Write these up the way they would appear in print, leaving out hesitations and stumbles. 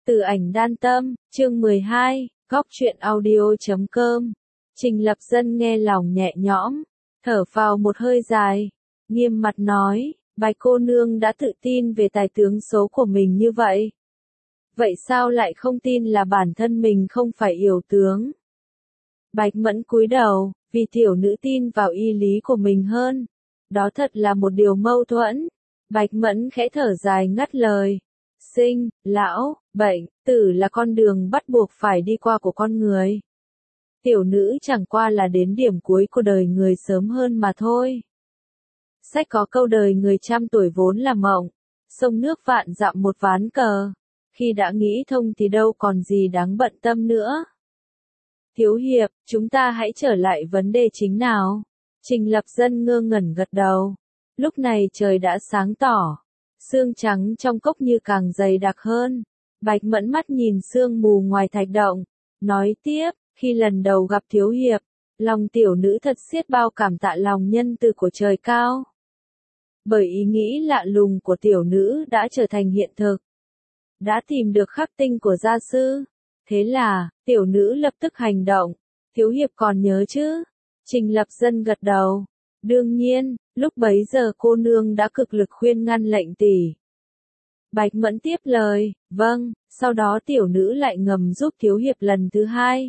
Từ ảnh đan tâm, chương 12, góc truyện audio.com. Trình Lập Dân nghe lòng nhẹ nhõm, thở phào một hơi dài, nghiêm mặt nói, Bạch cô nương đã tự tin về tài tướng số của mình như vậy. Vậy sao lại không tin là bản thân mình không phải yểu tướng? Bạch Mẫn cúi đầu, vì tiểu nữ tin vào y lý của mình hơn. Đó thật là một điều mâu thuẫn. Bạch Mẫn khẽ thở dài ngắt lời. Sinh, lão, bệnh, tử là con đường bắt buộc phải đi qua của con người. Tiểu nữ chẳng qua là đến điểm cuối của đời người sớm hơn mà thôi. Sách có câu đời người trăm tuổi vốn là mộng, sông nước vạn dặm một ván cờ. Khi đã nghĩ thông thì đâu còn gì đáng bận tâm nữa. Thiếu hiệp, chúng ta hãy trở lại vấn đề chính nào. Trình Lập Dân ngơ ngẩn gật đầu. Lúc này trời đã sáng tỏ. Sương trắng trong cốc như càng dày đặc hơn. Bạch Mẫn mắt nhìn sương mù ngoài thạch động. Nói tiếp, khi lần đầu gặp thiếu hiệp, lòng tiểu nữ thật xiết bao cảm tạ lòng nhân từ của trời cao. Bởi ý nghĩ lạ lùng của tiểu nữ đã trở thành hiện thực. Đã tìm được khắc tinh của gia sư. Thế là, tiểu nữ lập tức hành động. Thiếu hiệp còn nhớ chứ? Trình Lập Dân gật đầu. Đương nhiên, lúc bấy giờ cô nương đã cực lực khuyên ngăn lệnh tỷ. Bạch Mẫn tiếp lời, vâng, sau đó tiểu nữ lại ngầm giúp thiếu hiệp lần thứ hai.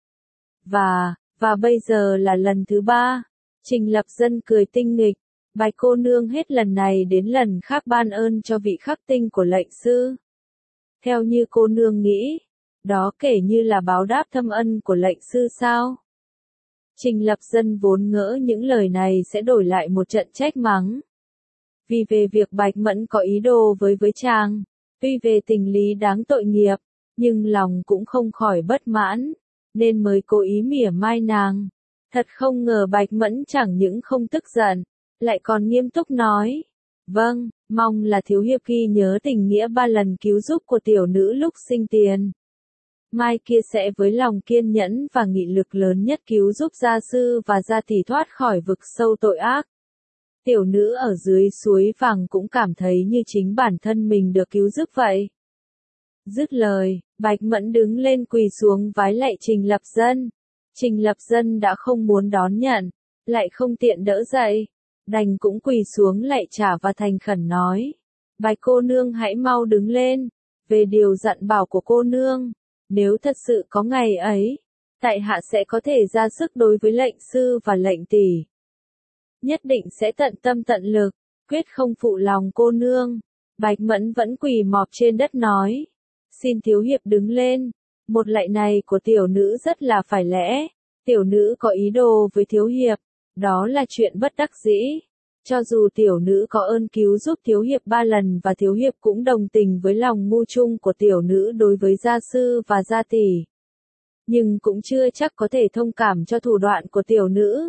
Và bây giờ là lần thứ ba. Trình Lập Dân cười tinh nghịch. Bạch cô nương hết lần này đến lần khác ban ơn cho vị khắc tinh của lệnh sư. Theo như cô nương nghĩ, đó kể như là báo đáp thâm ân của lệnh sư sao? Trình Lập Dân vốn ngỡ những lời này sẽ đổi lại một trận trách mắng. Vì về việc Bạch Mẫn có ý đồ với chàng, tuy về tình lý đáng tội nghiệp, nhưng lòng cũng không khỏi bất mãn, nên mới cố ý mỉa mai nàng. Thật không ngờ Bạch Mẫn chẳng những không tức giận, lại còn nghiêm túc nói. Vâng, mong là thiếu hiệp ghi nhớ tình nghĩa 3 lần cứu giúp của tiểu nữ lúc sinh tiền. Mai kia sẽ với lòng kiên nhẫn và nghị lực lớn nhất cứu giúp gia sư và gia tỷ thoát khỏi vực sâu tội ác. Tiểu nữ ở dưới suối vàng cũng cảm thấy như chính bản thân mình được cứu giúp vậy. Dứt lời, Bạch Mẫn đứng lên quỳ xuống vái lạy Trình Lập Dân. Trình Lập Dân đã không muốn đón nhận, lại không tiện đỡ dậy, đành cũng quỳ xuống lạy trả và thành khẩn nói. Bạch cô nương hãy mau đứng lên, về điều dặn bảo của cô nương. Nếu thật sự có ngày ấy, tại hạ sẽ có thể ra sức đối với lệnh sư và lệnh tỷ. Nhất định sẽ tận tâm tận lực, quyết không phụ lòng cô nương. Bạch Mẫn vẫn quỳ mọp trên đất nói. Xin thiếu hiệp đứng lên, một lạy này của tiểu nữ rất là phải lẽ. Tiểu nữ có ý đồ với thiếu hiệp, đó là chuyện bất đắc dĩ. Cho dù tiểu nữ có ơn cứu giúp thiếu hiệp 3 lần và thiếu hiệp cũng đồng tình với lòng ngu chung của tiểu nữ đối với gia sư và gia tỷ, nhưng cũng chưa chắc có thể thông cảm cho thủ đoạn của tiểu nữ.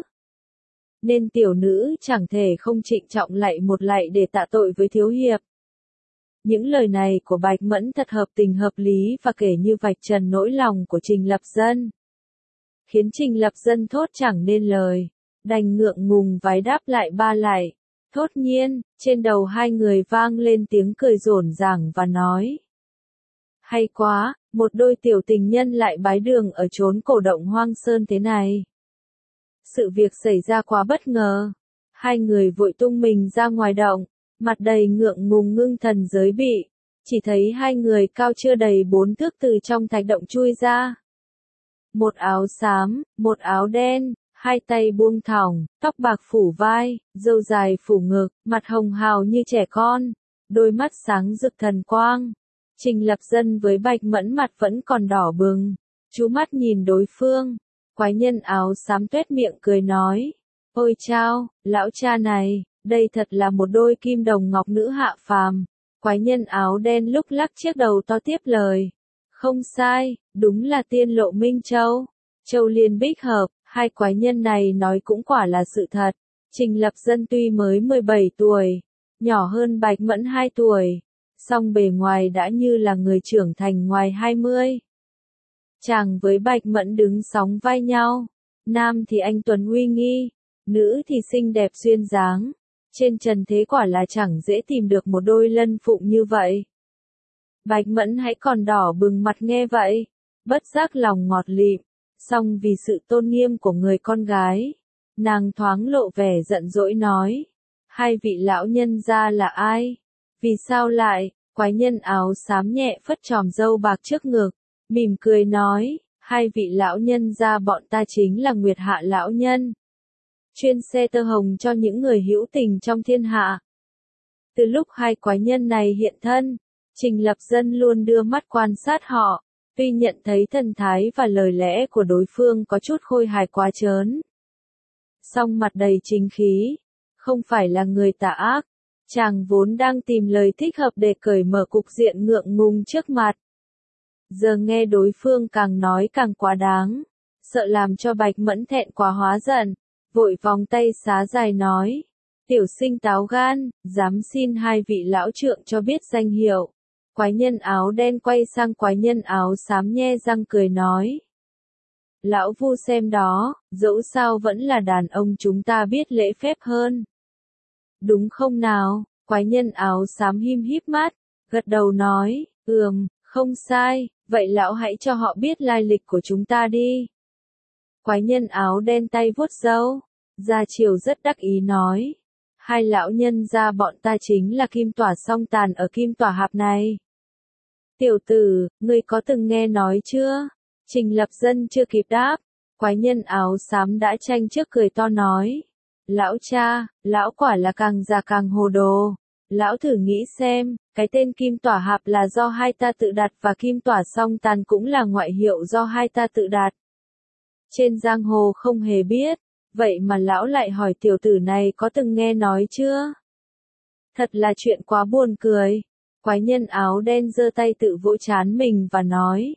Nên tiểu nữ chẳng thể không trịnh trọng lạy một lạy để tạ tội với thiếu hiệp. Những lời này của Bạch Mẫn thật hợp tình hợp lý và kể như vạch trần nỗi lòng của Trình Lập Dân. Khiến Trình Lập Dân thốt chẳng nên lời, đành ngượng ngùng vái đáp lại 3 lạy. Thốt nhiên, trên đầu hai người vang lên tiếng cười rộn ràng và nói. Hay quá, một đôi tiểu tình nhân lại bái đường ở chốn cổ động hoang sơn thế này. Sự việc xảy ra quá bất ngờ. Hai người vội tung mình ra ngoài động, mặt đầy ngượng ngùng ngưng thần giới bị. Chỉ thấy hai người cao chưa đầy 4 thước từ trong thạch động chui ra. Một áo xám, một áo đen, hai tay buông thõng, tóc bạc phủ vai, râu dài phủ ngực, mặt hồng hào như trẻ con, đôi mắt sáng rực thần quang. Trình Lập Dân với Bạch Mẫn mặt vẫn còn đỏ bừng, chú mắt nhìn đối phương. Quái nhân áo xám tuét miệng cười nói. Ôi chao, lão cha này, đây thật là một đôi kim đồng ngọc nữ hạ phàm. Quái nhân áo đen lúc lắc chiếc đầu to tiếp lời. Không sai, đúng là tiên lộ minh châu. Châu liên bích hợp, hai quái nhân này nói cũng quả là sự thật. Trình Lập Dân tuy mới 17 tuổi, nhỏ hơn Bạch Mẫn 2 tuổi, song bề ngoài đã như là người trưởng thành ngoài 20. Chàng với Bạch Mẫn đứng sóng vai nhau, nam thì anh tuấn uy nghi, nữ thì xinh đẹp duyên dáng. Trên trần thế quả là chẳng dễ tìm được một đôi lân phụng như vậy. Bạch Mẫn hãy còn đỏ bừng mặt nghe vậy, bất giác lòng ngọt lịm, song vì sự tôn nghiêm của người con gái, nàng thoáng lộ vẻ giận dỗi nói, hai vị lão nhân gia là ai? Vì sao lại? Quái nhân áo xám nhẹ phất tròm râu bạc trước ngực, mỉm cười nói, hai vị lão nhân gia bọn ta chính là Nguyệt Hạ lão nhân, chuyên xe tơ hồng cho những người hữu tình trong thiên hạ. Từ lúc hai quái nhân này hiện thân, Trình Lập Dân luôn đưa mắt quan sát họ, tuy nhận thấy thần thái và lời lẽ của đối phương có chút khôi hài quá trớn, song mặt đầy chính khí, không phải là người tà ác. Chàng vốn đang tìm lời thích hợp để cởi mở cục diện ngượng ngùng trước mặt. Giờ nghe đối phương càng nói càng quá đáng, sợ làm cho Bạch Mẫn thẹn quá hóa giận, vội vòng tay xá dài nói, tiểu sinh táo gan, dám xin hai vị lão trượng cho biết danh hiệu. Quái nhân áo đen quay sang quái nhân áo xám nhe răng cười nói, lão Vu xem đó, dẫu sao vẫn là đàn ông chúng ta biết lễ phép hơn. Đúng không nào? Quái nhân áo xám híp híp mắt, gật đầu nói, không sai, vậy lão hãy cho họ biết lai lịch của chúng ta đi. Quái nhân áo đen tay vuốt râu, ra chiều rất đắc ý nói, hai lão nhân gia bọn ta chính là Kim Tỏa Song Tàn ở Kim Tỏa Hạp này. Tiểu tử, ngươi có từng nghe nói chưa? Trình Lập Dân chưa kịp đáp, quái nhân áo xám đã tranh trước cười to nói, lão cha, lão quả là càng già càng hồ đồ. Lão thử nghĩ xem, cái tên Kim Tỏa Hạp là do hai ta tự đặt và Kim Tỏa Song Tàn cũng là ngoại hiệu do hai ta tự đặt. Trên giang hồ không hề biết, vậy mà lão lại hỏi tiểu tử này có từng nghe nói chưa? Thật là chuyện quá buồn cười. Quái nhân áo đen giơ tay tự vỗ trán mình và nói,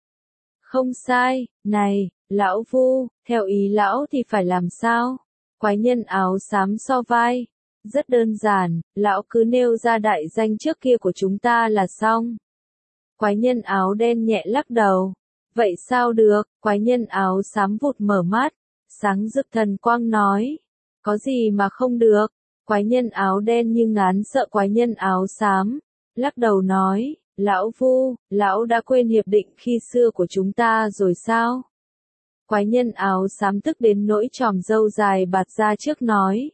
không sai, này, lão Vu, theo ý lão thì phải làm sao? Quái nhân áo xám so vai, rất đơn giản, lão cứ nêu ra đại danh trước kia của chúng ta là xong. Quái nhân áo đen nhẹ lắc đầu, vậy sao được? Quái nhân áo xám vụt mở mắt, sáng rực thần quang nói, có gì mà không được? Quái nhân áo đen như ngán sợ quái nhân áo xám, lắc đầu nói, lão Vu, lão đã quên hiệp định khi xưa của chúng ta rồi sao? Quái nhân áo xám tức đến nỗi tròm râu dài bạt ra trước nói,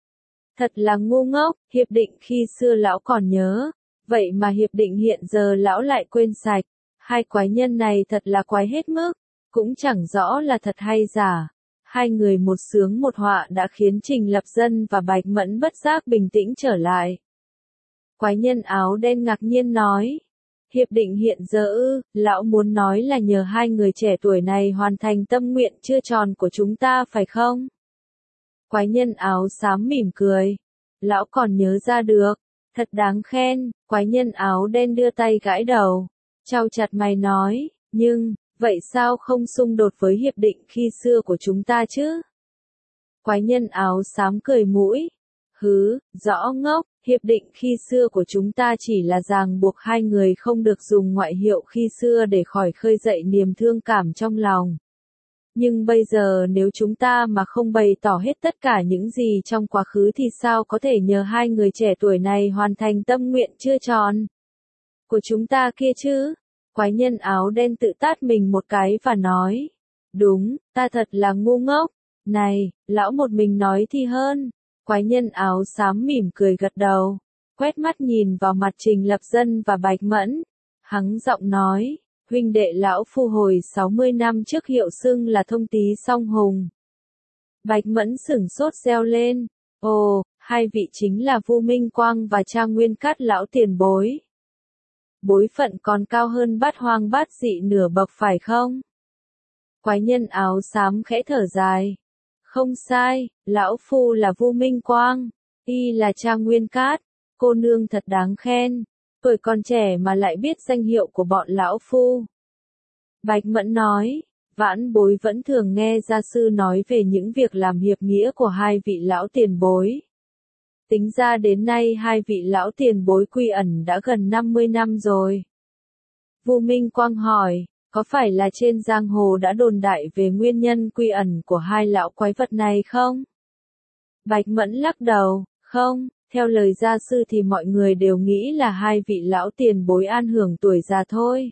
thật là ngu ngốc, hiệp định khi xưa lão còn nhớ, vậy mà hiệp định hiện giờ lão lại quên sạch. Hai quái nhân này thật là quái hết mức, cũng chẳng rõ là thật hay giả. Hai người một sướng một họa đã khiến Trình Lập Dân và Bạch Mẫn bất giác bình tĩnh trở lại. Quái nhân áo đen ngạc nhiên nói, hiệp định hiện giờ lão muốn nói là nhờ hai người trẻ tuổi này hoàn thành tâm nguyện chưa tròn của chúng ta phải không? Quái nhân áo xám mỉm cười, lão còn nhớ ra được, thật đáng khen. Quái nhân áo đen đưa tay gãi đầu, chau chặt mày nói, nhưng, vậy sao không xung đột với hiệp định khi xưa của chúng ta chứ? Quái nhân áo xám cười mũi, rõ ngốc, hiệp định khi xưa của chúng ta chỉ là ràng buộc hai người không được dùng ngoại hiệu khi xưa để khỏi khơi dậy niềm thương cảm trong lòng. Nhưng bây giờ nếu chúng ta mà không bày tỏ hết tất cả những gì trong quá khứ thì sao có thể nhờ hai người trẻ tuổi này hoàn thành tâm nguyện chưa tròn của chúng ta kia chứ? Quái nhân áo đen tự tát mình một cái và nói, đúng, ta thật là ngu ngốc, này, lão một mình nói thì hơn. Quái nhân áo xám mỉm cười gật đầu, quét mắt nhìn vào mặt Trình Lập Dân và Bạch Mẫn, hắng giọng nói, huynh đệ lão Phu hồi 60 năm trước hiệu xưng là Thông Tý Song Hùng. Bạch Mẫn sửng sốt reo lên, ồ, hai vị chính là Vu Minh Quang và Cha Nguyên Cát lão tiền bối. Bối phận còn cao hơn Bát Hoang Bát Dị nửa bậc phải không? Quái nhân áo xám khẽ thở dài. Không sai, lão Phu là Vu Minh Quang, y là Cha Nguyên Cát, cô nương thật đáng khen, tuổi còn trẻ mà lại biết danh hiệu của bọn lão Phu. Bạch Mẫn nói, vãn bối vẫn thường nghe gia sư nói về những việc làm hiệp nghĩa của hai vị lão tiền bối. Tính ra đến nay hai vị lão tiền bối quy ẩn đã gần 50 năm rồi. Vu Minh Quang hỏi, có phải là trên giang hồ đã đồn đại về nguyên nhân quy ẩn của hai lão quái vật này không? Bạch Mẫn lắc đầu, không, Theo lời gia sư thì mọi người đều nghĩ là hai vị lão tiền bối an hưởng tuổi già thôi.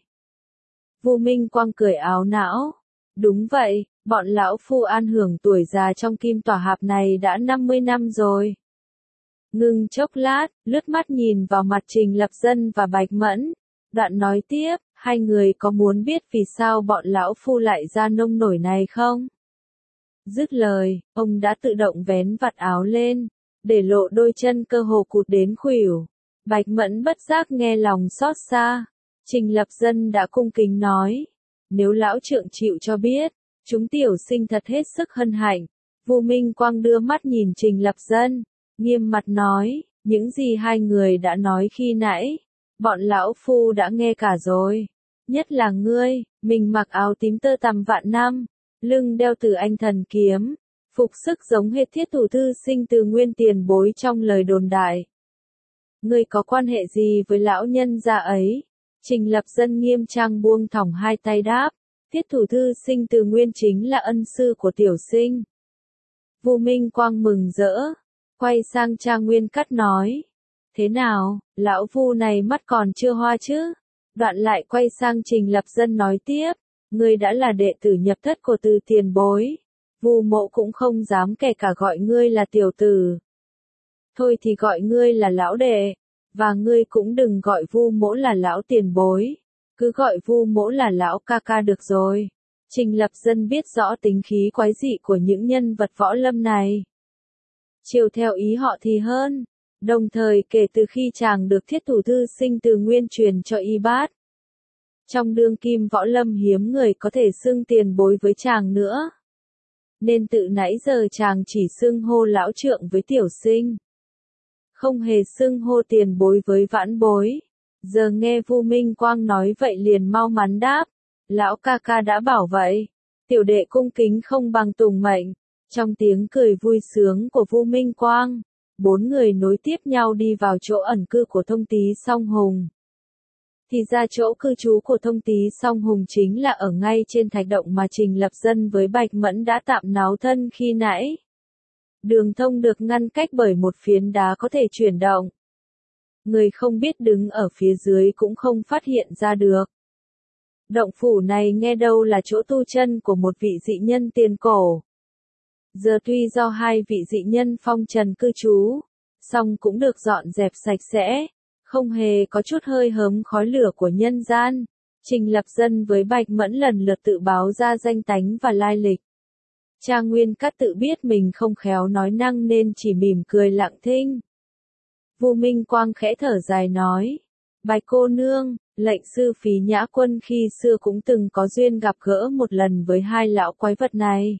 Vu Minh Quang cười áo não. Đúng vậy, bọn lão phu an hưởng tuổi già trong kim tỏa hạp này đã 50 năm rồi. Ngưng chốc lát, lướt mắt nhìn vào mặt Trình Lập Dân và Bạch Mẫn. Đoạn nói tiếp, hai người có muốn biết vì sao bọn lão phu lại ra nông nổi này không? Dứt lời, ông đã tự động vén vạt áo lên, để lộ đôi chân cơ hồ cụt đến khuỷu. Bạch Mẫn bất giác nghe lòng xót xa. Trình Lập Dân đã cung kính nói, nếu lão trượng chịu cho biết, chúng tiểu sinh thật hết sức hân hạnh. Vu Minh Quang đưa mắt nhìn Trình Lập Dân, nghiêm mặt nói, những gì hai người đã nói khi nãy, bọn lão phu đã nghe cả rồi. Nhất là ngươi, mình mặc áo tím tơ tằm vạn năm, lưng đeo Tử Anh thần kiếm, phục sức giống hệt Thiết Thủ thư sinh từ nguyên tiền bối trong lời đồn đại. Ngươi có quan hệ gì với lão nhân gia ấy? Trình Lập Dân nghiêm trang buông thõng hai tay đáp, Thiết Thủ thư sinh từ nguyên chính là ân sư của tiểu sinh. Vu Minh Quang mừng rỡ, quay sang Trang Nguyên Cắt nói, thế nào, lão Vu này mắt còn chưa hoa chứ? Đoạn lại quay sang Trình Lập Dân nói tiếp, ngươi đã là đệ tử nhập thất của Từ tiền bối, Vu mộ cũng không dám kể cả gọi ngươi là tiểu tử. Thôi thì gọi ngươi là lão đệ, và ngươi cũng đừng gọi Vu mỗ là lão tiền bối, cứ gọi Vu mỗ là lão ca ca được rồi. Trình Lập Dân biết rõ tính khí quái dị của những nhân vật võ lâm này. Chiều theo ý họ thì hơn. Đồng thời kể từ khi chàng được Thiết Thủ thư sinh từ nguyên truyền cho y bát, trong đương kim võ lâm hiếm người có thể xưng tiền bối với chàng nữa. Nên từ nãy giờ chàng chỉ xưng hô lão trượng với tiểu sinh, không hề xưng hô tiền bối với vãn bối. Giờ nghe Vu Minh Quang nói vậy liền mau mắn đáp, lão ca ca đã bảo vậy, tiểu đệ cung kính không bằng tùng mệnh. Trong tiếng cười vui sướng của Vu Minh Quang, bốn người nối tiếp nhau đi vào chỗ ẩn cư của Thông Tý Song Hùng. Thì ra chỗ cư trú của Thông Tý Song Hùng chính là ở ngay trên thạch động mà Trình Lập Dân với Bạch Mẫn đã tạm náo thân khi nãy. Đường thông được ngăn cách bởi một phiến đá có thể chuyển động. Người không biết đứng ở phía dưới cũng không phát hiện ra được. Động phủ này nghe đâu là chỗ tu chân của một vị dị nhân tiền cổ. Giờ tuy do hai vị dị nhân phong trần cư trú, song cũng được dọn dẹp sạch sẽ, không hề có chút hơi hớm khói lửa của nhân gian. Trình Lập Dân với Bạch Mẫn lần lượt tự báo ra danh tánh và lai lịch. Trang Nguyên Cát tự biết mình không khéo nói năng nên chỉ mỉm cười lặng thinh. Vu Minh Quang khẽ thở dài nói, Bạch cô nương, lệnh sư Phí Nhã Quân khi xưa cũng từng có duyên gặp gỡ một lần với hai lão quái vật này.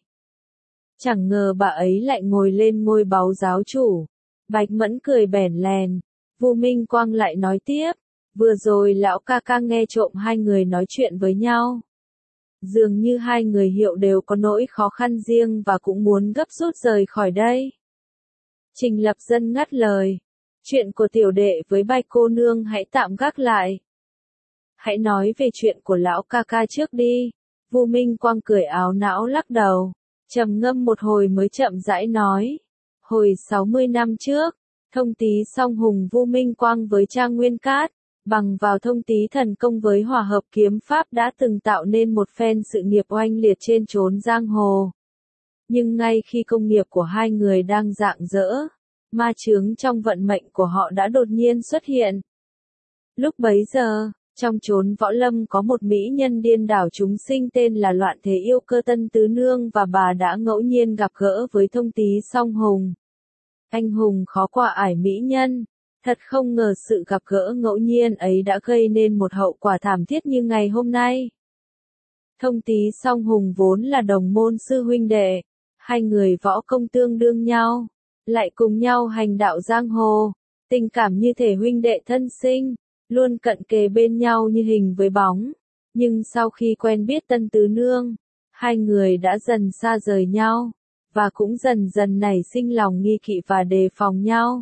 Chẳng ngờ bà ấy lại ngồi lên ngôi báu giáo chủ. Bạch Mẫn cười bẽn lèn. Vu Minh Quang lại nói tiếp, vừa rồi lão ca ca nghe trộm hai người nói chuyện với nhau. Dường như hai người hiệu đều có nỗi khó khăn riêng và cũng muốn gấp rút rời khỏi đây. Trình Lập Dân ngắt lời, chuyện của tiểu đệ với Bạch cô nương hãy tạm gác lại. Hãy nói về chuyện của lão ca ca trước đi. Vu Minh Quang cười áo não lắc đầu, trầm ngâm một hồi mới chậm rãi nói, hồi 60 năm trước, Thông Tý Song Hùng Vu Minh Quang với Trang Nguyên Cát, bằng vào thông tý thần công với hòa hợp kiếm pháp đã từng tạo nên một phen sự nghiệp oanh liệt trên chốn giang hồ. Nhưng ngay khi công nghiệp của hai người đang rạng rỡ, ma chướng trong vận mệnh của họ đã đột nhiên xuất hiện. Lúc bấy giờ, trong chốn võ lâm có một mỹ nhân điên đảo chúng sinh tên là Loạn Thế Yêu Cơ Tân Tứ Nương và bà đã ngẫu nhiên gặp gỡ với Thông Tý Song Hùng. Anh hùng khó qua ải mỹ nhân. Thật không ngờ sự gặp gỡ ngẫu nhiên ấy đã gây nên một hậu quả thảm thiết như ngày hôm nay. Thông Tý Song Hùng vốn là đồng môn sư huynh đệ, hai người võ công tương đương nhau, lại cùng nhau hành đạo giang hồ, tình cảm như thể huynh đệ thân sinh, luôn cận kề bên nhau như hình với bóng. Nhưng sau khi quen biết Tân Tứ Nương, hai người đã dần xa rời nhau, và cũng dần dần nảy sinh lòng nghi kỵ và đề phòng nhau.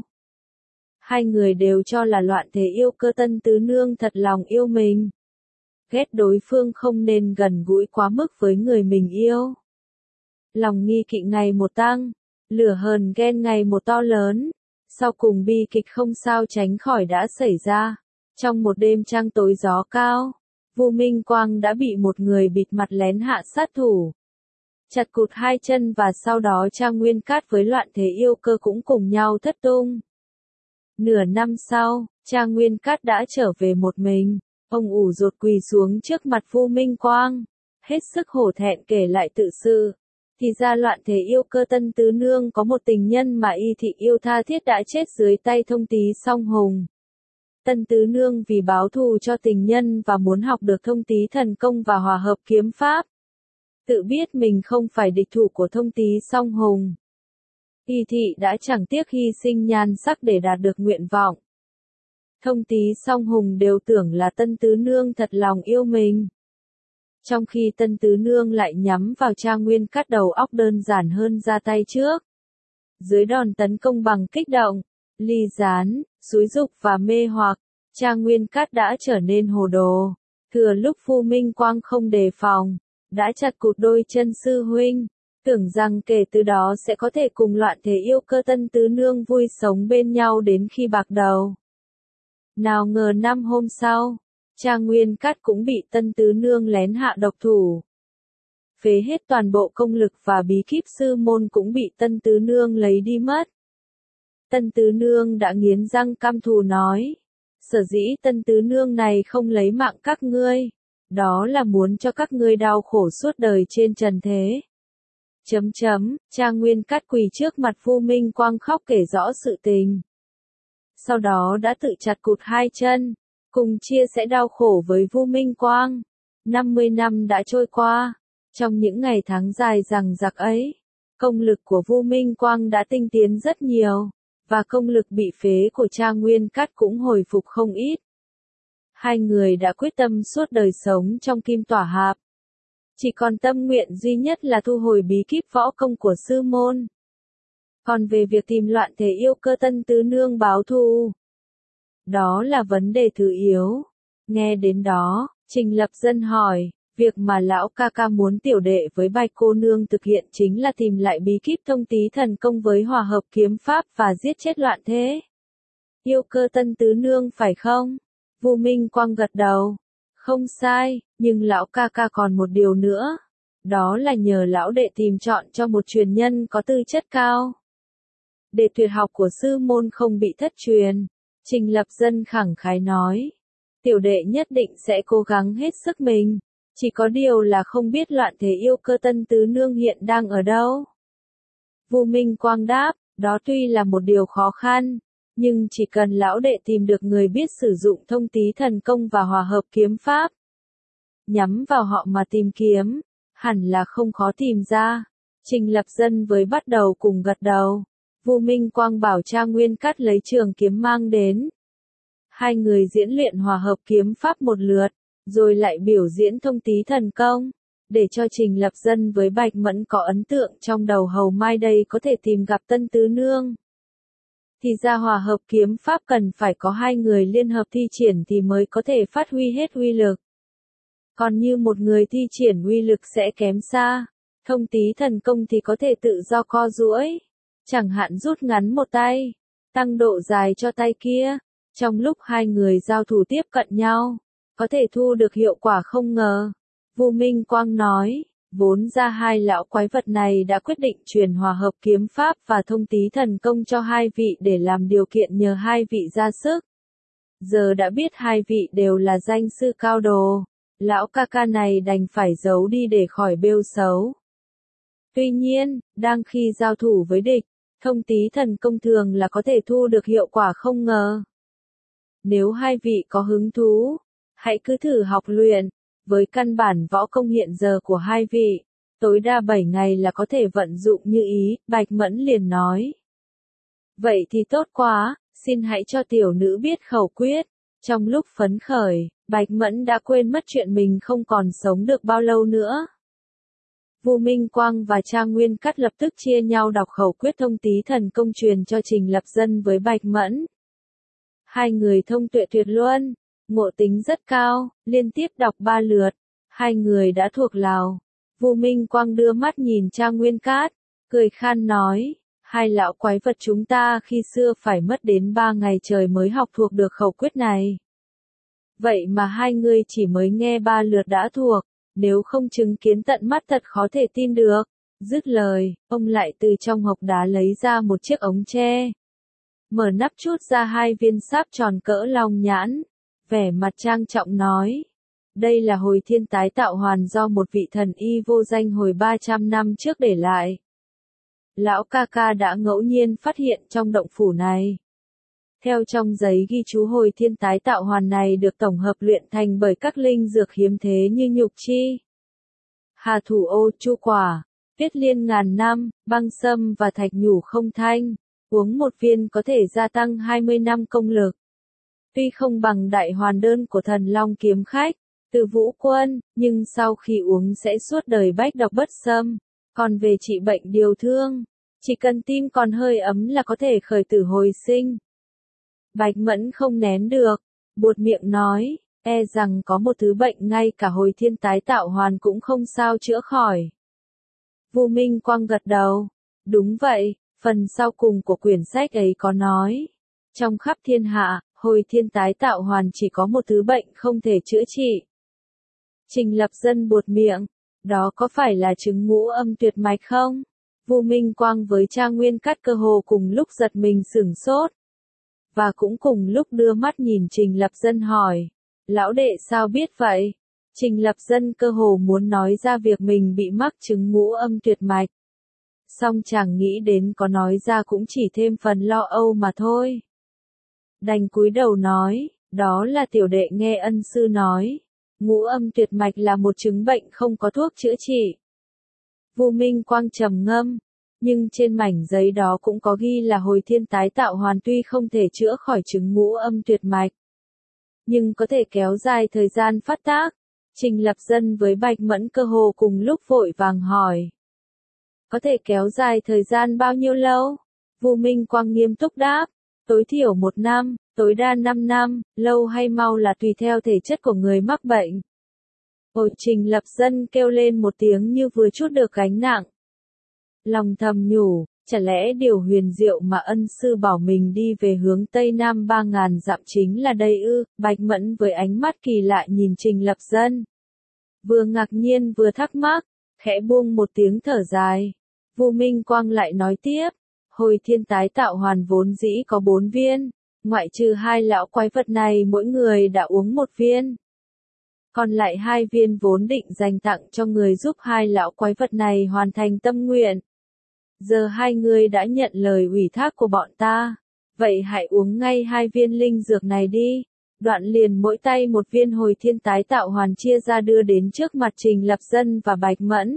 Hai người đều cho là Loạn Thế Yêu Cơ Tân Tứ Nương thật lòng yêu mình, ghét đối phương không nên gần gũi quá mức với người mình yêu. Lòng nghi kỵ ngày một tăng, lửa hờn ghen ngày một to lớn. Sau cùng bi kịch không sao tránh khỏi đã xảy ra. Trong một đêm trăng tối gió cao, Vu Minh Quang đã bị một người bịt mặt lén hạ sát thủ. Chặt cụt hai chân và sau đó Trang Nguyên Cát với Loạn Thế Yêu Cơ cũng cùng nhau thất tung. Nửa năm sau, Trang Nguyên Cát đã trở về một mình, ông ủ rột quỳ xuống trước mặt Vu Minh Quang, hết sức hổ thẹn kể lại tự sự. Thì ra Loạn Thế Yêu Cơ Tân Tứ Nương có một tình nhân mà y thị yêu tha thiết đã chết dưới tay Thông Tý Song Hùng. Tân Tứ Nương vì báo thù cho tình nhân và muốn học được Thông Tý thần công và hòa hợp kiếm pháp. Tự biết mình không phải địch thủ của Thông Tý Song Hùng. Y thị đã chẳng tiếc hy sinh nhan sắc để đạt được nguyện vọng. Thông Tý Song Hùng đều tưởng là Tân Tứ Nương thật lòng yêu mình. Trong khi Tân Tứ Nương lại nhắm vào Trang Nguyên Cát đầu óc đơn giản hơn ra tay trước. Dưới đòn tấn công bằng kích động, ly gián, xúi dục và mê hoặc, Trang Nguyên Cát đã trở nên hồ đồ. Thừa lúc Vu Minh Quang không đề phòng, đã chặt cụt đôi chân sư huynh, tưởng rằng kể từ đó sẽ có thể cùng Loạn Thế Yêu Cơ Tân Tứ Nương vui sống bên nhau đến khi bạc đầu. Nào ngờ 5 hôm sau, Trang Nguyên Cát cũng bị Tân Tứ Nương lén hạ độc thủ. Phế hết toàn bộ công lực và bí kíp sư môn cũng bị Tân Tứ Nương lấy đi mất. Tân Tứ Nương đã nghiến răng căm thù nói, sở dĩ Tân Tứ Nương này không lấy mạng các ngươi, đó là muốn cho các ngươi đau khổ suốt đời trên trần thế. Trang Nguyên Cát quỳ trước mặt Vu Minh Quang khóc kể rõ sự tình. Sau đó đã tự chặt cụt hai chân, cùng chia sẻ đau khổ với Vu Minh Quang. 50 năm đã trôi qua, trong những ngày tháng dài dằng dặc ấy, công lực của Vu Minh Quang đã tinh tiến rất nhiều, và công lực bị phế của Trang Nguyên Cát cũng hồi phục không ít. Hai người đã quyết tâm suốt đời sống trong Kim Tỏa Hạp. Chỉ còn tâm nguyện duy nhất là thu hồi bí kíp võ công của sư môn. Còn về việc tìm Loạn Thế Yêu Cơ Tân Tứ Nương báo thù, đó là vấn đề thứ yếu. Nghe đến đó, Trình Lập Dân hỏi, việc mà lão ca ca muốn tiểu đệ với Bạch cô nương thực hiện chính là tìm lại bí kíp Thông Tý thần công với hòa hợp kiếm pháp và giết chết Loạn Thế Yêu Cơ Tân Tứ Nương phải không? Vu Minh Quang gật đầu. Không sai, nhưng lão ca ca còn một điều nữa. Đó là nhờ lão đệ tìm chọn cho một truyền nhân có tư chất cao. Để tuyệt học của sư môn không bị thất truyền, Trình Lập Dân khẳng khái nói. Tiểu đệ nhất định sẽ cố gắng hết sức mình. Chỉ có điều là không biết Loạn Thế Yêu Cơ Tân Tứ Nương hiện đang ở đâu. Vu Minh Quang đáp, đó tuy là một điều khó khăn, nhưng chỉ cần lão đệ tìm được người biết sử dụng Thông Tý thần công và hòa hợp kiếm pháp, nhắm vào họ mà tìm kiếm, hẳn là không khó tìm ra. Trình Lập Dân với bắt đầu cùng gật đầu. Vu Minh Quang bảo Trang Nguyên Cát lấy trường kiếm mang đến. Hai người diễn luyện hòa hợp kiếm pháp một lượt, rồi lại biểu diễn Thông Tý thần công, để cho Trình Lập Dân với Bạch Mẫn có ấn tượng trong đầu hầu mai đây có thể tìm gặp Tân Tứ Nương. Thì ra hòa hợp kiếm pháp cần phải có hai người liên hợp thi triển thì mới có thể phát huy hết uy lực. Còn như một người thi triển uy lực sẽ kém xa. Thông Tý thần công thì có thể tự do co duỗi, chẳng hạn rút ngắn một tay, tăng độ dài cho tay kia. Trong lúc hai người giao thủ tiếp cận nhau, có thể thu được hiệu quả không ngờ. Vu Minh Quang nói, vốn ra hai lão quái vật này đã quyết định truyền hòa hợp kiếm pháp và Thông Tý thần công cho hai vị để làm điều kiện nhờ hai vị ra sức. Giờ đã biết hai vị đều là danh sư cao đồ, lão ca ca này đành phải giấu đi để khỏi bêu xấu. Tuy nhiên, đang khi giao thủ với địch, Thông Tý thần công thường là có thể thu được hiệu quả không ngờ. Nếu hai vị có hứng thú, hãy cứ thử học luyện. Với căn bản võ công hiện giờ của hai vị, tối đa 7 ngày là có thể vận dụng như ý, Bạch Mẫn liền nói. Vậy thì tốt quá, xin hãy cho tiểu nữ biết khẩu quyết. Trong lúc phấn khởi, Bạch Mẫn đã quên mất chuyện mình không còn sống được bao lâu nữa. Vu Minh Quang và Trang Nguyên Cát lập tức chia nhau đọc khẩu quyết Thông Tý thần công truyền cho Trình Lập Dân với Bạch Mẫn. Hai người thông tuệ tuyệt luân, ngộ tính rất cao, liên tiếp đọc 3 lượt, hai người đã thuộc lào. Vu Minh Quang đưa mắt nhìn Trang Nguyên Cát, cười khan nói, Hai lão quái vật chúng ta khi xưa phải mất đến 3 ngày trời mới học thuộc được khẩu quyết này. Vậy mà hai người chỉ mới nghe 3 lượt đã thuộc, nếu không chứng kiến tận mắt thật khó thể tin được. Dứt lời, ông lại từ trong hộc đá lấy ra một chiếc ống tre. Mở nắp chút ra 2 viên sáp tròn cỡ long nhãn. Vẻ mặt trang trọng nói. Đây là hồi thiên tái tạo hoàn do một vị thần y vô danh hồi 300 năm trước để lại. Lão ca ca đã ngẫu nhiên phát hiện trong động phủ này. Theo trong giấy ghi chú hồi thiên tái tạo hoàn này được tổng hợp luyện thành bởi các linh dược hiếm thế như nhục chi, hà thủ ô chu quả, tuyết liên ngàn năm, băng sâm và thạch nhũ không thanh. Uống một viên có thể gia tăng 20 năm công lực. Tuy không bằng đại hoàn đơn của thần long kiếm khách, Từ Vũ Quân, nhưng sau khi uống sẽ suốt đời bách độc bất xâm. Còn về trị bệnh điều thương, chỉ cần tim còn hơi ấm là có thể khởi tử hồi sinh. Bạch Mẫn không nén được, buột miệng nói, e rằng có một thứ bệnh ngay cả hồi thiên tái tạo hoàn cũng không sao chữa khỏi. Vu Minh Quang gật đầu, đúng vậy, phần sau cùng của quyển sách ấy có nói, trong khắp thiên hạ, hồi thiên tái tạo hoàn chỉ có một thứ bệnh không thể chữa trị. Trình Lập Dân buột miệng, đó có phải là chứng ngũ âm tuyệt mạch không? Vu Minh Quang với Trang Nguyên Cát cơ hồ cùng lúc giật mình sửng sốt. Và cũng cùng lúc đưa mắt nhìn Trình Lập Dân hỏi, lão đệ sao biết vậy? Trình Lập Dân cơ hồ muốn nói ra việc mình bị mắc chứng ngũ âm tuyệt mạch. Song chàng nghĩ đến có nói ra cũng chỉ thêm phần lo âu mà thôi. Đành cúi đầu nói, đó là tiểu đệ nghe ân sư nói. Ngũ âm tuyệt mạch là một chứng bệnh không có thuốc chữa trị. Vu Minh Quang trầm ngâm, nhưng trên mảnh giấy đó cũng có ghi là hồi thiên tái tạo hoàn tuy không thể chữa khỏi chứng ngũ âm tuyệt mạch, nhưng có thể kéo dài thời gian phát tác. Trình Lập Dân với Bạch Mẫn cơ hồ cùng lúc vội vàng hỏi. Có thể kéo dài thời gian bao nhiêu lâu? Vu Minh Quang nghiêm túc đáp, tối thiểu 1 năm, tối đa 5 năm, lâu hay mau là tùy theo thể chất của người mắc bệnh. Ôi, Trình Lập Dân kêu lên một tiếng như vừa trút được gánh nặng. Lòng thầm nhủ, chả lẽ điều huyền diệu mà ân sư bảo mình đi về hướng Tây Nam 3.000 dặm chính là đây ư? Bạch Mẫn với ánh mắt kỳ lạ nhìn Trình Lập Dân. Vừa ngạc nhiên vừa thắc mắc, khẽ buông một tiếng thở dài. Vu Minh Quang lại nói tiếp, hồi thiên tái tạo hoàn vốn dĩ có 4 viên, ngoại trừ 2 lão quái vật này mỗi người đã uống 1 viên. Còn lại 2 viên vốn định dành tặng cho người giúp 2 lão quái vật này hoàn thành tâm nguyện. Giờ 2 người đã nhận lời ủy thác của bọn ta, vậy hãy uống ngay 2 viên linh dược này đi. Đoạn liền mỗi tay 1 viên hồi thiên tái tạo hoàn chia ra đưa đến trước mặt Trình Lập Dân và Bạch Mẫn.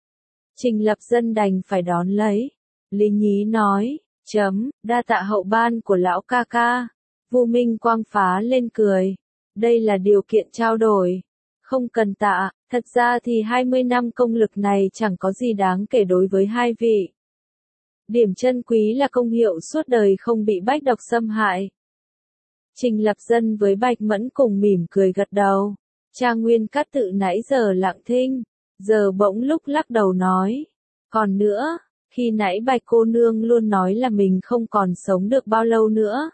Trình Lập Dân đành phải đón lấy. Lý Nhí nói, đa tạ hậu ban của lão ca ca. Vu Minh Quang phá lên cười. Đây là điều kiện trao đổi. Không cần tạ, thật ra thì 20 năm công lực này chẳng có gì đáng kể đối với hai vị. Điểm chân quý là công hiệu suốt đời không bị bách độc xâm hại. Trình Lập Dân với Bạch Mẫn cùng mỉm cười gật đầu. Trang Nguyên Cát tự nãy giờ lặng thinh, giờ bỗng lúc lắc đầu nói. Còn nữa, khi nãy Bạch cô nương luôn nói là mình không còn sống được bao lâu nữa.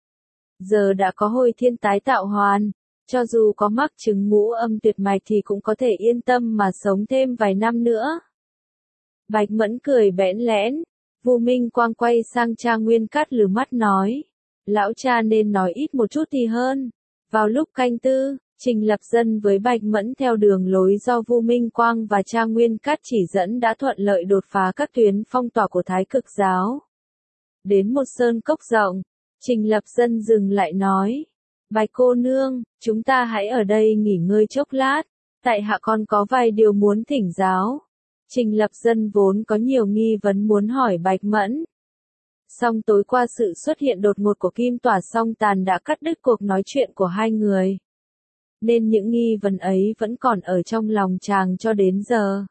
Giờ đã có hồi thiên tái tạo hoàn, cho dù có mắc chứng ngũ âm tuyệt mạch thì cũng có thể yên tâm mà sống thêm vài năm nữa. Bạch Mẫn cười bẽn lẽn, Vu Minh Quang quay sang Trang Nguyên Cát lừ mắt nói. Lão cha nên nói ít một chút thì hơn. Vào lúc canh tư, Trình Lập Dân với Bạch Mẫn theo đường lối do Vu Minh Quang và Trang Nguyên Cát chỉ dẫn đã thuận lợi đột phá các tuyến phong tỏa của Thái Cực giáo. Đến một sơn cốc rộng, Trình Lập Dân dừng lại nói. Bạch cô nương, chúng ta hãy ở đây nghỉ ngơi chốc lát, tại hạ còn có vài điều muốn thỉnh giáo. Trình Lập Dân vốn có nhiều nghi vấn muốn hỏi Bạch Mẫn. Song tối qua sự xuất hiện đột ngột của Kim Tỏa Song Tàn đã cắt đứt cuộc nói chuyện của hai người. Nên những nghi vấn ấy vẫn còn ở trong lòng chàng cho đến giờ.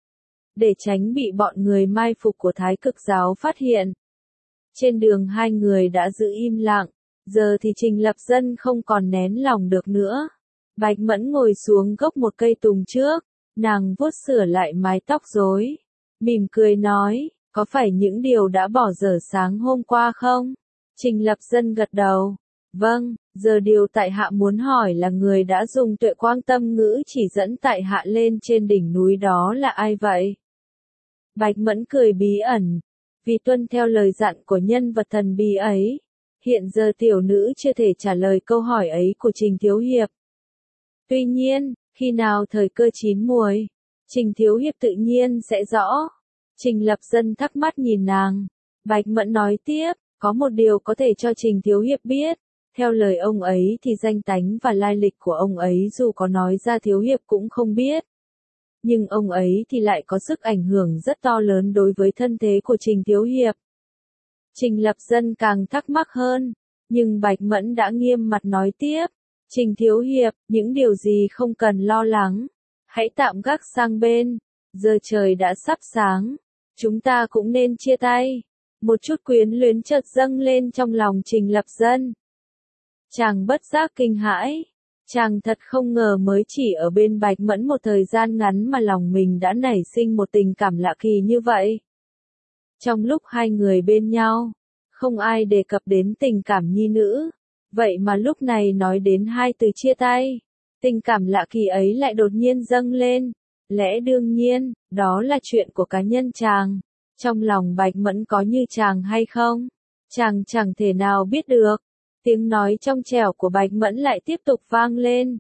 Để tránh bị bọn người mai phục của Thái Cực giáo phát hiện. Trên đường hai người đã giữ im lặng, giờ thì Trình Lập Dân không còn nén lòng được nữa. Bạch Mẫn ngồi xuống gốc một cây tùng trước, nàng vuốt sửa lại mái tóc rối, mỉm cười nói, có phải những điều đã bỏ dở sáng hôm qua không? Trình Lập Dân gật đầu. Vâng, giờ điều tại hạ muốn hỏi là người đã dùng tuệ quang tâm ngữ chỉ dẫn tại hạ lên trên đỉnh núi đó là ai vậy? Bạch Mẫn cười bí ẩn. Vì tuân theo lời dặn của nhân vật thần bí ấy, hiện giờ tiểu nữ chưa thể trả lời câu hỏi ấy của Trình Thiếu Hiệp. Tuy nhiên, khi nào thời cơ chín muồi, Trình Thiếu Hiệp tự nhiên sẽ rõ. Trình Lập Dân thắc mắc nhìn nàng. Bạch Mẫn nói tiếp, có một điều có thể cho Trình Thiếu Hiệp biết. Theo lời ông ấy thì danh tánh và lai lịch của ông ấy dù có nói ra Thiếu Hiệp cũng không biết. Nhưng ông ấy thì lại có sức ảnh hưởng rất to lớn đối với thân thế của Trình Thiếu Hiệp. Trình Lập Dân càng thắc mắc hơn, nhưng Bạch Mẫn đã nghiêm mặt nói tiếp. Trình Thiếu Hiệp, những điều gì không cần lo lắng. Hãy tạm gác sang bên. Giờ trời đã sắp sáng. Chúng ta cũng nên chia tay. Một chút quyến luyến chợt dâng lên trong lòng Trình Lập Dân. Chàng bất giác kinh hãi. Chàng thật không ngờ mới chỉ ở bên Bạch Mẫn một thời gian ngắn mà lòng mình đã nảy sinh một tình cảm lạ kỳ như vậy. Trong lúc hai người bên nhau, không ai đề cập đến tình cảm nhi nữ. Vậy mà lúc này nói đến hai từ chia tay, tình cảm lạ kỳ ấy lại đột nhiên dâng lên. Lẽ đương nhiên, đó là chuyện của cá nhân chàng. Trong lòng Bạch Mẫn có như chàng hay không? Chàng chẳng thể nào biết được. Tiếng nói trong trẻo của Bạch Mẫn lại tiếp tục vang lên.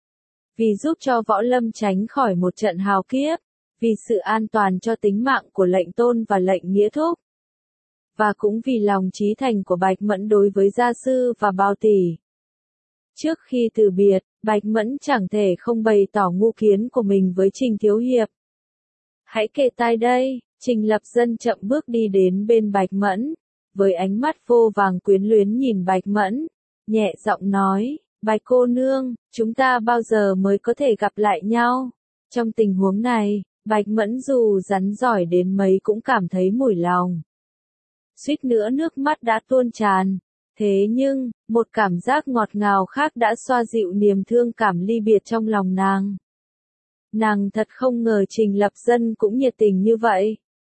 Vì giúp cho Võ Lâm tránh khỏi một trận hào kiếp, vì sự an toàn cho tính mạng của lệnh tôn và lệnh nghĩa thúc, và cũng vì lòng chí thành của Bạch Mẫn đối với gia sư và bao tỷ. Trước khi từ biệt, Bạch Mẫn chẳng thể không bày tỏ ngụ kiến của mình với Trình Thiếu Hiệp. Hãy kề tai đây. Trình Lập Dân chậm bước đi đến bên Bạch Mẫn, với ánh mắt vô vàng quyến luyến nhìn Bạch Mẫn, nhẹ giọng nói, Bạch cô nương, chúng ta bao giờ mới có thể gặp lại nhau? Trong tình huống này, Bạch Mẫn dù rắn giỏi đến mấy cũng cảm thấy mủi lòng. Suýt nữa nước mắt đã tuôn tràn. Thế nhưng, một cảm giác ngọt ngào khác đã xoa dịu niềm thương cảm ly biệt trong lòng nàng. Nàng thật không ngờ Trình Lập Dân cũng nhiệt tình như vậy.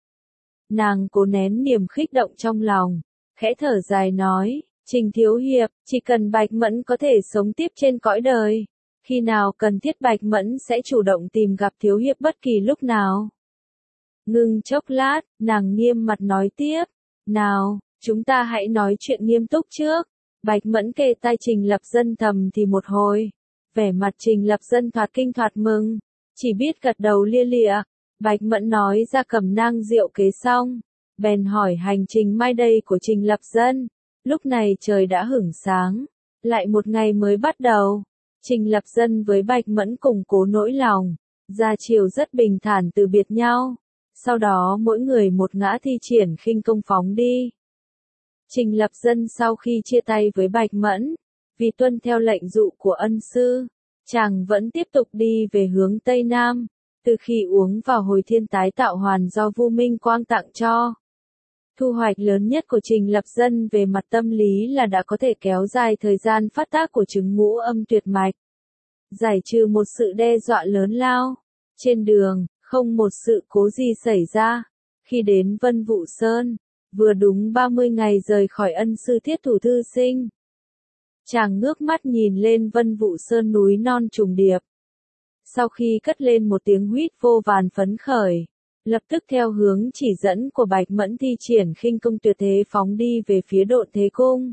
Nàng cố nén niềm khích động trong lòng, khẽ thở dài nói, Trình Thiếu Hiệp, chỉ cần Bạch Mẫn có thể sống tiếp trên cõi đời, khi nào cần thiết Bạch Mẫn sẽ chủ động tìm gặp Thiếu Hiệp bất kỳ lúc nào. Ngưng chốc lát, nàng nghiêm mặt nói tiếp, nào, chúng ta hãy nói chuyện nghiêm túc trước. Bạch Mẫn kề tai Trình Lập Dân thầm thì một hồi, vẻ mặt Trình Lập Dân thoạt kinh thoạt mừng, chỉ biết gật đầu lia lịa. Bạch Mẫn nói ra cầm nang rượu kế xong, bèn hỏi hành trình mai đây của Trình Lập Dân. Lúc này trời đã hửng sáng, lại một ngày mới bắt đầu. Trình Lập Dân với Bạch Mẫn củng cố nỗi lòng, ra chiều rất bình thản từ biệt nhau. Sau đó mỗi người một ngã thi triển khinh công phóng đi. Trình Lập Dân sau khi chia tay với Bạch Mẫn, vì tuân theo lệnh dụ của ân sư, chàng vẫn tiếp tục đi về hướng Tây Nam, từ khi uống vào hồi thiên tái tạo hoàn do Vu Minh Quang tặng cho. Thu hoạch lớn nhất của Trình Lập Dân về mặt tâm lý là đã có thể kéo dài thời gian phát tác của chứng ngũ âm tuyệt mạch, giải trừ một sự đe dọa lớn lao. Trên đường, không một sự cố gì xảy ra. Khi đến Vân Vũ Sơn, vừa đúng 30 ngày rời khỏi ân sư Thiết Thủ Thư Sinh. Chàng ngước mắt nhìn lên Vân Vũ Sơn núi non trùng điệp. Sau khi cất lên một tiếng huýt vô vàn phấn khởi, lập tức theo hướng chỉ dẫn của Bạch Mẫn thi triển khinh công tuyệt thế phóng đi về phía Độn Thế Cung.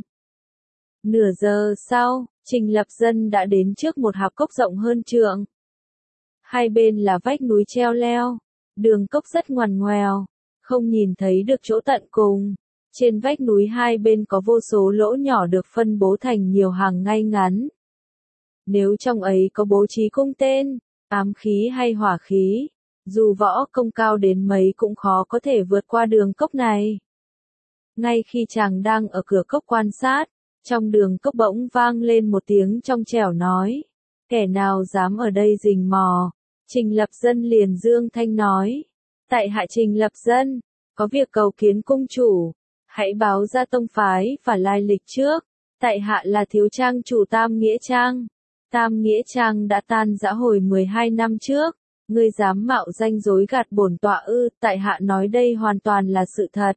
Nửa giờ sau, Trình Lập Dân đã đến trước một hạp cốc rộng hơn trượng. Hai bên là vách núi treo leo, đường cốc rất ngoằn ngoèo, không nhìn thấy được chỗ tận cùng. Trên vách núi hai bên có vô số lỗ nhỏ được phân bố thành nhiều hàng ngay ngắn. Nếu trong ấy có bố trí cung tên, ám khí hay hỏa khí, dù võ công cao đến mấy cũng khó có thể vượt qua đường cốc này. Ngay khi chàng đang ở cửa cốc quan sát, trong đường cốc bỗng vang lên một tiếng trong trẻo nói, kẻ nào dám ở đây rình mò. Trình Lập Dân liền dương thanh nói, tại hạ Trình Lập Dân, có việc cầu kiến cung chủ, hãy báo ra tông phái và lai lịch trước. Tại hạ là thiếu trang chủ Tam Nghĩa Trang. Tam Nghĩa Trang đã tan rã hồi 12 năm trước, Ngươi dám mạo danh dối gạt bổn tọa ư? Tại hạ nói đây hoàn toàn là sự thật.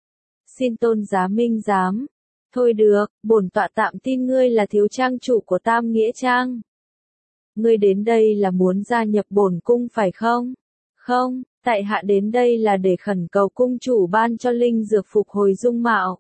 Xin tôn giá minh giám. Thôi được, bổn tọa tạm tin ngươi là thiếu trang chủ của Tam Nghĩa Trang. Ngươi đến đây là muốn gia nhập bổn cung phải không? Không, tại hạ đến đây là để khẩn cầu cung chủ ban cho linh dược phục hồi dung mạo.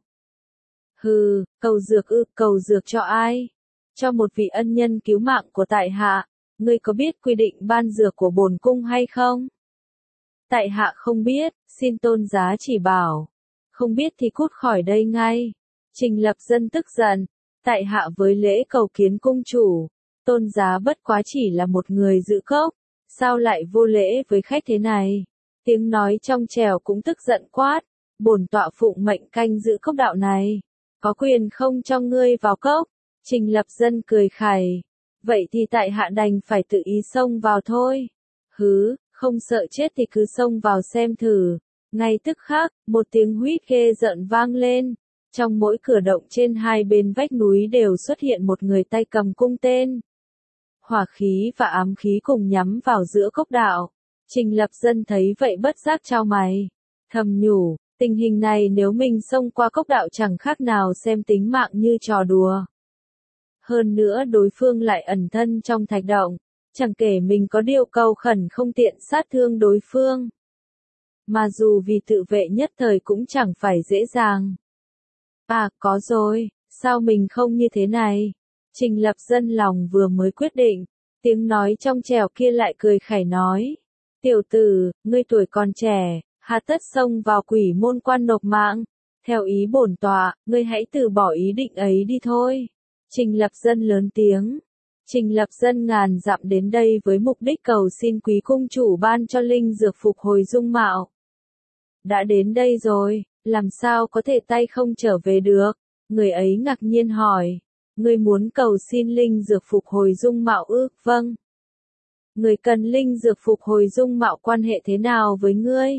Hừ, cầu dược ư? Cầu dược cho ai? Cho một vị ân nhân cứu mạng của tại hạ. Ngươi có biết quy định ban dược của bổn cung hay không? Tại hạ không biết, xin tôn giá chỉ bảo. Không biết thì cút khỏi đây ngay. Trình Lập Dân tức giận. Tại hạ với lễ cầu kiến cung chủ. Tôn giá bất quá chỉ là một người giữ cốc. Sao lại vô lễ với khách thế này? Tiếng nói trong trẻo cũng tức giận quát. Bổn tọa phụng mệnh canh giữ cốc đạo này. Có quyền không cho ngươi vào cốc? Trình Lập Dân cười khẩy. Vậy thì tại hạ đành phải tự ý xông vào thôi. Hứ, không sợ chết thì cứ xông vào xem thử. Ngay tức khắc, một tiếng huýt ghê rợn vang lên. Trong mỗi cửa động trên hai bên vách núi đều xuất hiện một người tay cầm cung tên. Hỏa khí và ám khí cùng nhắm vào giữa cốc đạo. Trình Lập Dân thấy vậy bất giác chau mày. Thầm nhủ, tình hình này nếu mình xông qua cốc đạo chẳng khác nào xem tính mạng như trò đùa. Hơn nữa đối phương lại ẩn thân trong thạch động, chẳng kể mình có điều cầu khẩn không tiện sát thương đối phương. Mà dù vì tự vệ nhất thời cũng chẳng phải dễ dàng. À, có rồi, sao mình không như thế này? Trình Lập Dân lòng vừa mới quyết định, tiếng nói trong trẻo kia lại cười khẩy nói. Tiểu tử, ngươi tuổi còn trẻ, hà tất xông vào quỷ môn quan nộp mạng. Theo ý bổn tọa, ngươi hãy từ bỏ ý định ấy đi thôi. Trình Lập Dân lớn tiếng. Trình Lập Dân ngàn dặm đến đây với mục đích cầu xin quý cung chủ ban cho linh dược phục hồi dung mạo. Đã đến đây rồi, làm sao có thể tay không trở về được? Người ấy ngạc nhiên hỏi. Ngươi muốn cầu xin linh dược phục hồi dung mạo ư? Vâng. Người cần linh dược phục hồi dung mạo quan hệ thế nào với ngươi?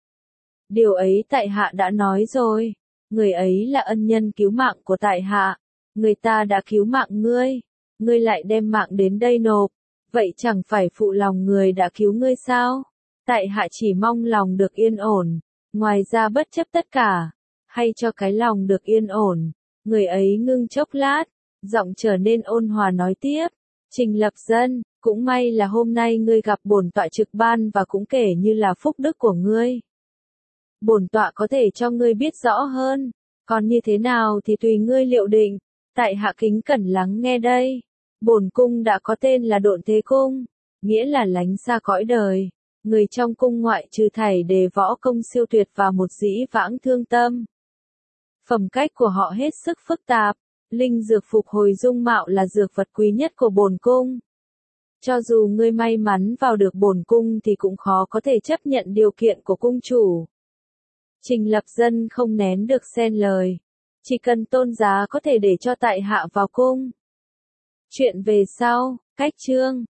Điều ấy tại hạ đã nói rồi. Người ấy là ân nhân cứu mạng của tại hạ. Người ta đã cứu mạng ngươi. Ngươi lại đem mạng đến đây nộp. Vậy chẳng phải phụ lòng người đã cứu ngươi sao? Tại hạ chỉ mong lòng được yên ổn. Ngoài ra bất chấp tất cả. Hay cho cái lòng được yên ổn. Người ấy ngưng chốc lát. Giọng trở nên ôn hòa nói tiếp. Trình Lập Dân, cũng may là hôm nay ngươi gặp bổn tọa trực ban và cũng kể như là phúc đức của ngươi. Bổn tọa có thể cho ngươi biết rõ hơn. Còn như thế nào thì tùy ngươi liệu định. Tại hạ kính cẩn lắng nghe đây. Bổn cung đã có tên là Độn Thế Cung, nghĩa là lánh xa cõi đời. Người trong cung ngoại trừ thảy đề võ công siêu tuyệt và một dĩ vãng thương tâm. Phẩm cách của họ hết sức phức tạp. Linh dược phục hồi dung mạo là dược vật quý nhất của bổn cung. Cho dù ngươi may mắn vào được bổn cung thì cũng khó có thể chấp nhận điều kiện của cung chủ. Trình Lập Dân không nén được xen lời. Chỉ cần tôn giá có thể để cho tại hạ vào cung. Chuyện về sau, cách chương.